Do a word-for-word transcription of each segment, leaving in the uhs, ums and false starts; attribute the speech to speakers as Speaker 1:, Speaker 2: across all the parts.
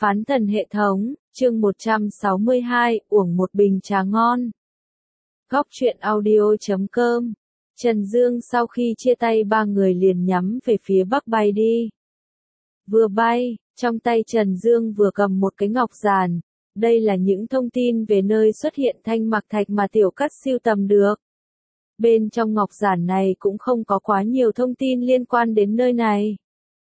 Speaker 1: Phán thần hệ thống, chương một trăm sáu mươi hai, uổng một bình trà ngon. Góc truyện audio chấm com. Trần Dương sau khi chia tay ba người liền nhắm về phía bắc bay đi. Vừa bay, trong tay Trần Dương vừa cầm một cái ngọc giản. Đây là những thông tin về nơi xuất hiện thanh mặc thạch mà Tiểu Cắt sưu tầm được. Bên trong ngọc giản này cũng không có quá nhiều thông tin liên quan đến nơi này.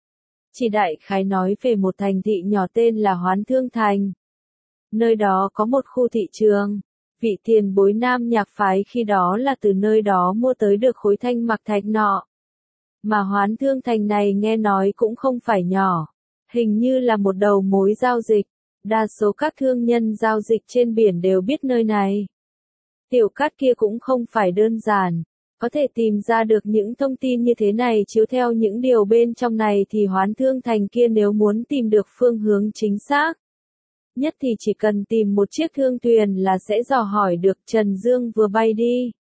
Speaker 1: Chỉ đại khái nói về một thành thị nhỏ tên là Hoán Thương Thành. Nơi đó có một khu thị trường. Vị tiền bối nam nhạc phái khi đó là từ nơi đó mua tới được khối thanh mặc thạch nọ. Mà Hoán Thương Thành này nghe nói cũng không phải nhỏ. Hình như là một đầu mối giao dịch. Đa số các thương nhân giao dịch trên biển đều biết nơi này. Tiểu Cát kia cũng không phải đơn giản. Có thể tìm ra được những thông tin như thế này chiếu theo những điều bên trong này thì Hoán Thương Thành kia nếu muốn tìm được phương hướng chính xác. Nhất thì chỉ cần tìm một chiếc thương thuyền là sẽ dò hỏi được. Trần Dương vừa bay đi.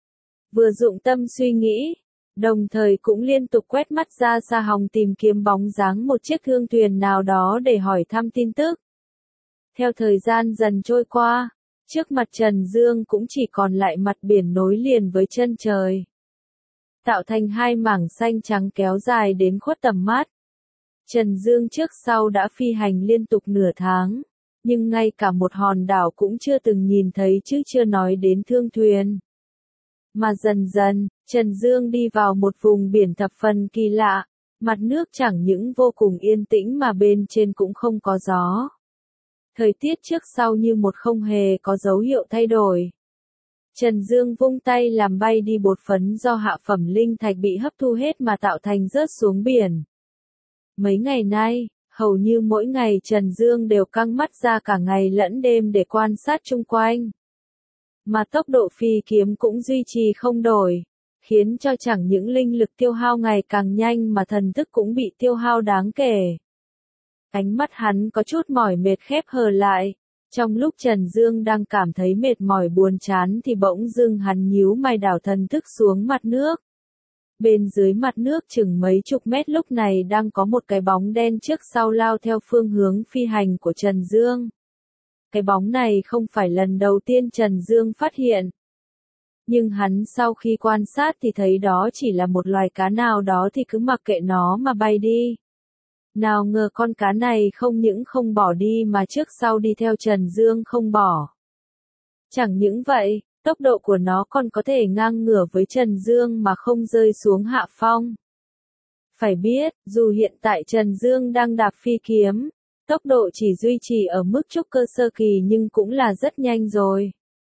Speaker 1: Vừa dụng tâm suy nghĩ. Đồng thời cũng liên tục quét mắt ra xa hồng tìm kiếm bóng dáng một chiếc thương thuyền nào đó để hỏi thăm tin tức. Theo thời gian dần trôi qua. Trước mặt Trần Dương cũng chỉ còn lại mặt biển nối liền với chân trời. Tạo thành hai mảng xanh trắng kéo dài đến khuất tầm mắt. Trần Dương trước sau đã phi hành liên tục nửa tháng. Nhưng ngay cả một hòn đảo cũng chưa từng nhìn thấy chứ chưa nói đến thương thuyền. Mà dần dần, Trần Dương đi vào một vùng biển thập phần kỳ lạ. Mặt nước chẳng những vô cùng yên tĩnh mà bên trên cũng không có gió. Thời tiết trước sau như một không hề có dấu hiệu thay đổi. Trần Dương vung tay làm bay đi bột phấn do hạ phẩm linh thạch bị hấp thu hết mà tạo thành rớt xuống biển. Mấy ngày nay, hầu như mỗi ngày Trần Dương đều căng mắt ra cả ngày lẫn đêm để quan sát chung quanh. Mà tốc độ phi kiếm cũng duy trì không đổi, khiến cho chẳng những linh lực tiêu hao ngày càng nhanh mà thần thức cũng bị tiêu hao đáng kể. Ánh mắt hắn có chút mỏi mệt khép hờ lại. Trong lúc Trần Dương đang cảm thấy mệt mỏi buồn chán thì bỗng dưng hắn nhíu mày đảo thần thức xuống mặt nước. Bên dưới mặt nước chừng mấy chục mét lúc này đang có một cái bóng đen trước sau lao theo phương hướng phi hành của Trần Dương. Cái bóng này không phải lần đầu tiên Trần Dương phát hiện. Nhưng hắn sau khi quan sát thì thấy đó chỉ là một loài cá nào đó thì cứ mặc kệ nó mà bay đi. Nào ngờ con cá này không những không bỏ đi mà trước sau đi theo Trần Dương không bỏ. Chẳng những vậy, tốc độ của nó còn có thể ngang ngửa với Trần Dương mà không rơi xuống hạ phong. Phải biết, dù hiện tại Trần Dương đang đạp phi kiếm, tốc độ chỉ duy trì ở mức trúc cơ sơ kỳ nhưng cũng là rất nhanh rồi.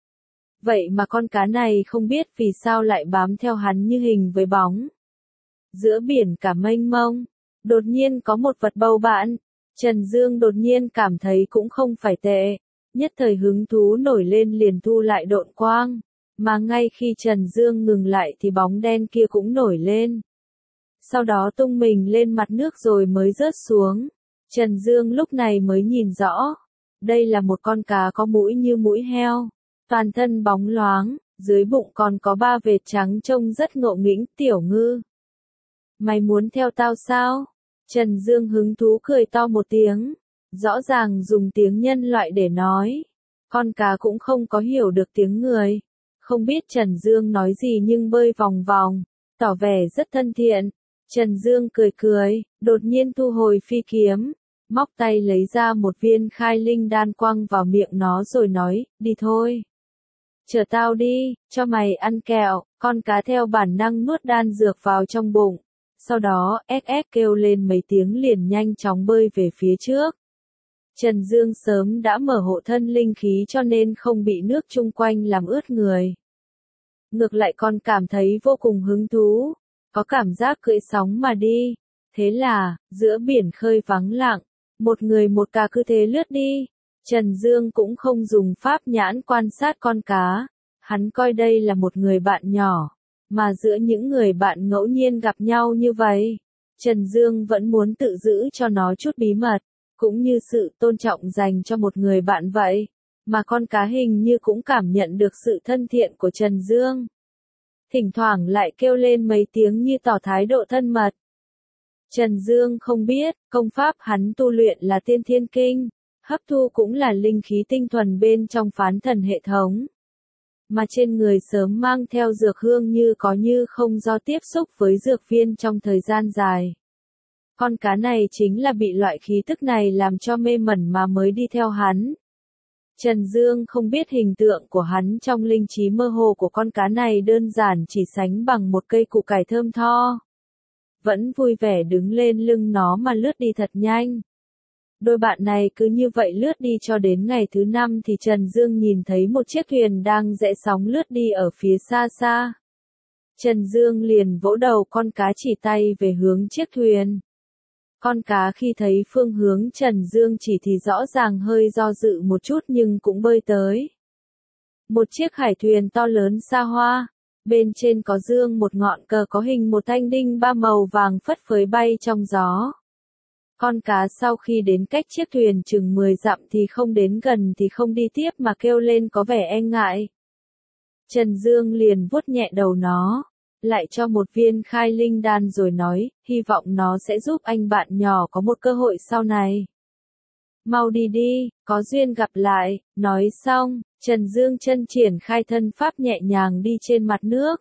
Speaker 1: Vậy mà con cá này không biết vì sao lại bám theo hắn như hình với bóng. Giữa biển cả mênh mông. Đột nhiên có một vật bầu bạn, Trần Dương đột nhiên cảm thấy cũng không phải tệ, nhất thời hứng thú nổi lên liền thu lại độn quang, mà ngay khi Trần Dương ngừng lại thì bóng đen kia cũng nổi lên. Sau đó tung mình lên mặt nước rồi mới rớt xuống, Trần Dương lúc này mới nhìn rõ, đây là một con cá có mũi như mũi heo, toàn thân bóng loáng, dưới bụng còn có ba vệt trắng trông rất ngộ nghĩnh. Tiểu Ngư, mày muốn theo tao sao? Trần Dương hứng thú cười to một tiếng, rõ ràng dùng tiếng nhân loại để nói. Con cá cũng không có hiểu được tiếng người. Không biết Trần Dương nói gì nhưng bơi vòng vòng, tỏ vẻ rất thân thiện. Trần Dương cười cười, đột nhiên thu hồi phi kiếm, móc tay lấy ra một viên khai linh đan quăng vào miệng nó rồi nói, đi thôi. Chờ tao đi, cho mày ăn kẹo. Con cá theo bản năng nuốt đan dược vào trong bụng. Sau đó, ép ép kêu lên mấy tiếng liền nhanh chóng bơi về phía trước. Trần Dương sớm đã mở hộ thân linh khí cho nên không bị nước chung quanh làm ướt người. Ngược lại còn cảm thấy vô cùng hứng thú, có cảm giác cưỡi sóng mà đi. Thế là, giữa biển khơi vắng lặng, một người một cá cứ thế lướt đi. Trần Dương cũng không dùng pháp nhãn quan sát con cá, hắn coi đây là một người bạn nhỏ. Mà giữa những người bạn ngẫu nhiên gặp nhau như vậy, Trần Dương vẫn muốn tự giữ cho nó chút bí mật, cũng như sự tôn trọng dành cho một người bạn vậy. Mà con cá hình như cũng cảm nhận được sự thân thiện của Trần Dương. Thỉnh thoảng lại kêu lên mấy tiếng như tỏ thái độ thân mật. Trần Dương không biết, công pháp hắn tu luyện là Tiên Thiên Kinh, Hấp thu cũng là linh khí tinh thuần bên trong phán thần hệ thống. Mà trên người sớm mang theo dược hương như có như không do tiếp xúc với dược viên trong thời gian dài. Con cá này chính là bị loại khí tức này làm cho mê mẩn mà mới đi theo hắn. Trần Dương không biết hình tượng của hắn trong linh trí mơ hồ của con cá này đơn giản chỉ sánh bằng một cây củ cải thơm tho. Vẫn vui vẻ đứng lên lưng nó mà lướt đi thật nhanh. Đôi bạn này cứ như vậy lướt đi cho đến ngày thứ năm thì Trần Dương nhìn thấy một chiếc thuyền đang rẽ sóng lướt đi ở phía xa xa. Trần Dương liền vỗ đầu con cá chỉ tay về hướng chiếc thuyền. Con cá khi thấy phương hướng Trần Dương chỉ thì rõ ràng hơi do dự một chút nhưng cũng bơi tới. Một chiếc hải thuyền to lớn xa hoa, bên trên có dương một ngọn cờ có hình một thanh đinh ba màu vàng phất phới bay trong gió. Con cá sau khi đến cách chiếc thuyền chừng mười dặm thì không đến gần thì không đi tiếp mà kêu lên có vẻ e ngại. Trần Dương liền vuốt nhẹ đầu nó, lại cho một viên khai linh đan rồi nói, hy vọng nó sẽ giúp anh bạn nhỏ có một cơ hội sau này. Mau đi đi, có duyên gặp lại, nói xong, Trần Dương chân triển khai thân pháp nhẹ nhàng đi trên mặt nước.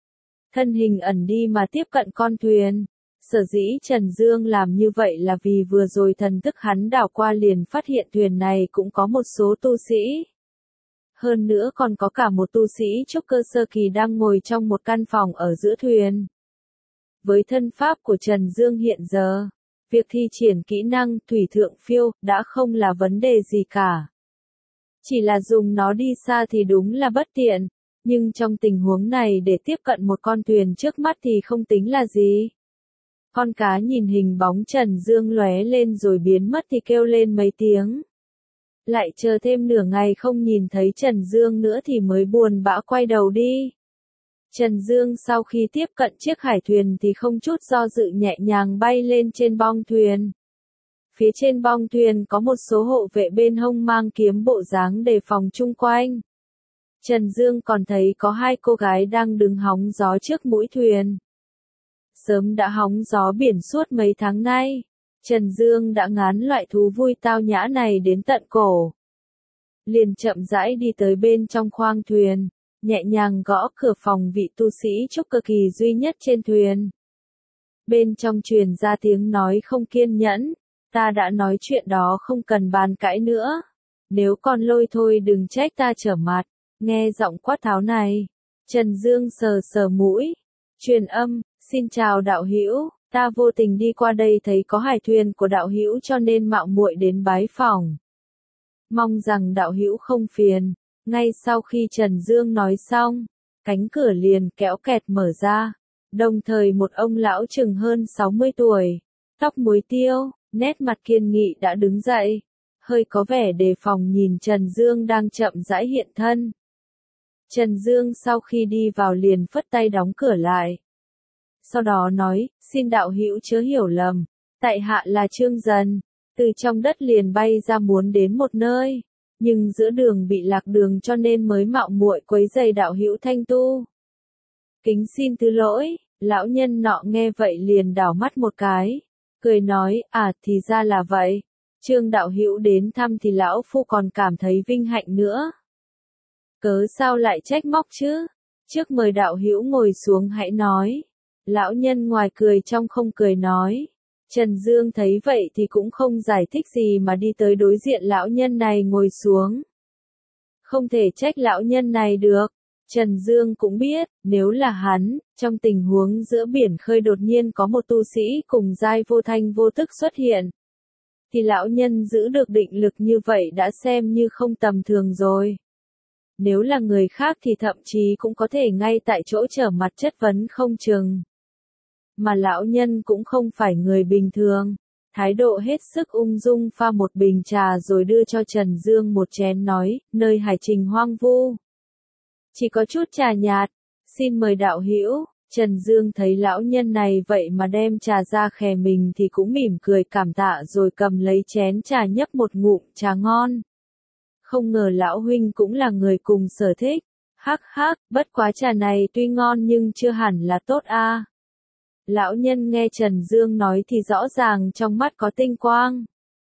Speaker 1: Thân hình ẩn đi mà tiếp cận con thuyền. Sở dĩ Trần Dương làm như vậy là vì vừa rồi thần thức hắn đảo qua liền phát hiện thuyền này cũng có một số tu sĩ. Hơn nữa còn có cả một tu sĩ trúc cơ sơ kỳ đang ngồi trong một căn phòng ở giữa thuyền. Với thân pháp của Trần Dương hiện giờ, việc thi triển kỹ năng thủy thượng phiêu đã không là vấn đề gì cả. Chỉ là dùng nó đi xa thì đúng là bất tiện, nhưng trong tình huống này để tiếp cận một con thuyền trước mắt thì không tính là gì. Con cá nhìn hình bóng Trần Dương lóe lên rồi biến mất thì kêu lên mấy tiếng. Lại chờ thêm nửa ngày không nhìn thấy Trần Dương nữa thì mới buồn bã quay đầu đi. Trần Dương sau khi tiếp cận chiếc hải thuyền thì không chút do dự nhẹ nhàng bay lên trên bong thuyền. Phía trên bong thuyền có một số hộ vệ bên hông mang kiếm bộ dáng đề phòng chung quanh. Trần Dương còn thấy có hai cô gái đang đứng hóng gió trước mũi thuyền. Sớm đã hóng gió biển suốt mấy tháng nay, Trần Dương đã ngán loại thú vui tao nhã này đến tận cổ. Liền chậm rãi đi tới bên trong khoang thuyền, nhẹ nhàng gõ cửa phòng vị tu sĩ trúc cơ kỳ duy nhất trên thuyền. Bên trong truyền ra tiếng nói không kiên nhẫn, ta đã nói chuyện đó không cần bàn cãi nữa. Nếu còn lôi thôi đừng trách ta trở mặt. Nghe giọng quát tháo này, Trần Dương sờ sờ mũi, truyền âm, xin chào đạo hữu, ta vô tình đi qua đây thấy có hải thuyền của đạo hữu cho nên mạo muội đến bái phỏng. Mong rằng đạo hữu không phiền. Ngay sau khi Trần Dương nói xong, cánh cửa liền kéo kẹt mở ra, đồng thời một ông lão chừng hơn sáu mươi tuổi, tóc muối tiêu, nét mặt kiên nghị đã đứng dậy, hơi có vẻ đề phòng nhìn Trần Dương đang chậm rãi hiện thân. Trần Dương sau khi đi vào liền phất tay đóng cửa lại. Sau đó nói, xin đạo hữu chớ hiểu lầm, tại hạ là Trương Dần, từ trong đất liền bay ra muốn đến một nơi, nhưng giữa đường bị lạc đường cho nên mới mạo muội quấy rầy đạo hữu thanh tu. Kính xin thứ lỗi, lão nhân nọ nghe vậy liền đảo mắt một cái, cười nói, à thì ra là vậy, Trương đạo hữu đến thăm thì lão phu còn cảm thấy vinh hạnh nữa. Cớ sao lại trách móc chứ, trước mời đạo hữu ngồi xuống hãy nói. Lão nhân ngoài cười trong không cười nói. Trần Dương thấy vậy thì cũng không giải thích gì mà đi tới đối diện lão nhân này ngồi xuống. Không thể trách lão nhân này được. Trần Dương cũng biết, nếu là hắn, trong tình huống giữa biển khơi đột nhiên có một tu sĩ cùng giai vô thanh vô tức xuất hiện, thì lão nhân giữ được định lực như vậy đã xem như không tầm thường rồi. Nếu là người khác thì thậm chí cũng có thể ngay tại chỗ trở mặt chất vấn không chừng. Mà lão nhân cũng không phải người bình thường, thái độ hết sức ung dung pha một bình trà rồi đưa cho Trần Dương một chén nói, nơi hải trình hoang vu. Chỉ có chút trà nhạt, xin mời đạo hữu. Trần Dương thấy lão nhân này vậy mà đem trà ra khè mình thì cũng mỉm cười cảm tạ rồi cầm lấy chén trà nhấp một ngụm trà ngon. Không ngờ lão huynh cũng là người cùng sở thích, hắc hắc, bất quá trà này tuy ngon nhưng chưa hẳn là tốt a. Lão nhân nghe Trần Dương nói thì rõ ràng trong mắt có tinh quang.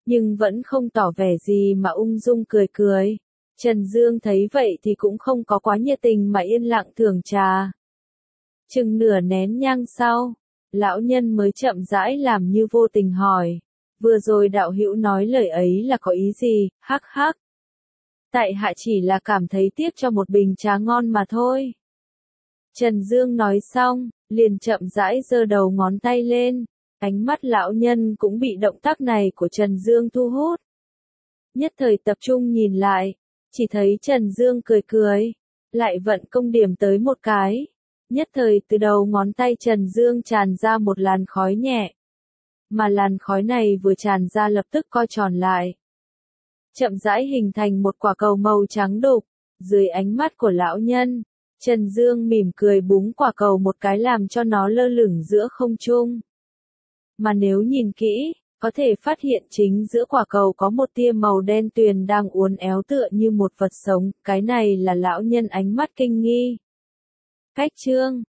Speaker 1: nhưng vẫn không tỏ vẻ gì mà ung dung cười cười. Trần Dương thấy vậy thì cũng không có quá nhiệt tình mà yên lặng thưởng trà. Chừng nửa nén nhang sau, lão nhân mới chậm rãi làm như vô tình hỏi, vừa rồi đạo hữu nói lời ấy là có ý gì, hắc hắc. Tại hạ chỉ là cảm thấy tiếc cho một bình trà ngon mà thôi. Trần Dương nói xong, liền chậm rãi giơ đầu ngón tay lên, ánh mắt lão nhân cũng bị động tác này của Trần Dương thu hút. Nhất thời tập trung nhìn lại, chỉ thấy Trần Dương cười cười, lại vận công điểm tới một cái. Nhất thời từ đầu ngón tay Trần Dương tràn ra một làn khói nhẹ. Mà làn khói này vừa tràn ra lập tức co tròn lại. Chậm rãi hình thành một quả cầu màu trắng đục, dưới ánh mắt của lão nhân, Trần Dương mỉm cười búng quả cầu một cái làm cho nó lơ lửng giữa không trung. Mà nếu nhìn kỹ, có thể phát hiện chính giữa quả cầu có một tia màu đen tuyền đang uốn éo tựa như một vật sống, cái này là lão nhân ánh mắt kinh nghi. Cách chương